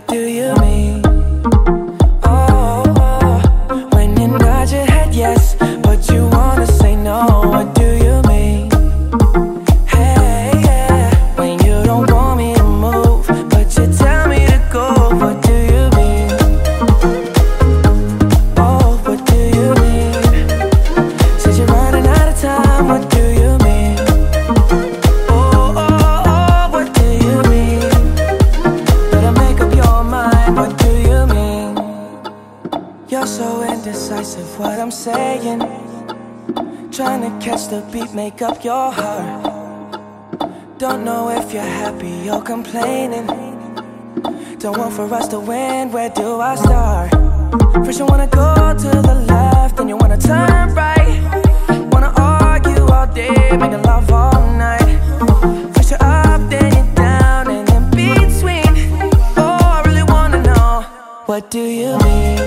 what do you mean? Oh, when you nod your head yes, but you wanna say no, what do you mean? Hey, yeah, when you don't want me to move, but you tell me to go, what do you mean? Oh, what do you mean? Since you're running out of time, what do you mean? Oh, what do you mean? Better make up your mind, what do you mean? You're so indecisive, what I'm saying. Trying to catch the beat, make up your heart. Don't know if you're happy or complaining. Don't want for us to win, where do I start? First you wanna go to the left, then you wanna turn right. Wanna argue all day, making love all night. First you're up, then you're down, and in between. Oh, I really wanna know, what do you mean?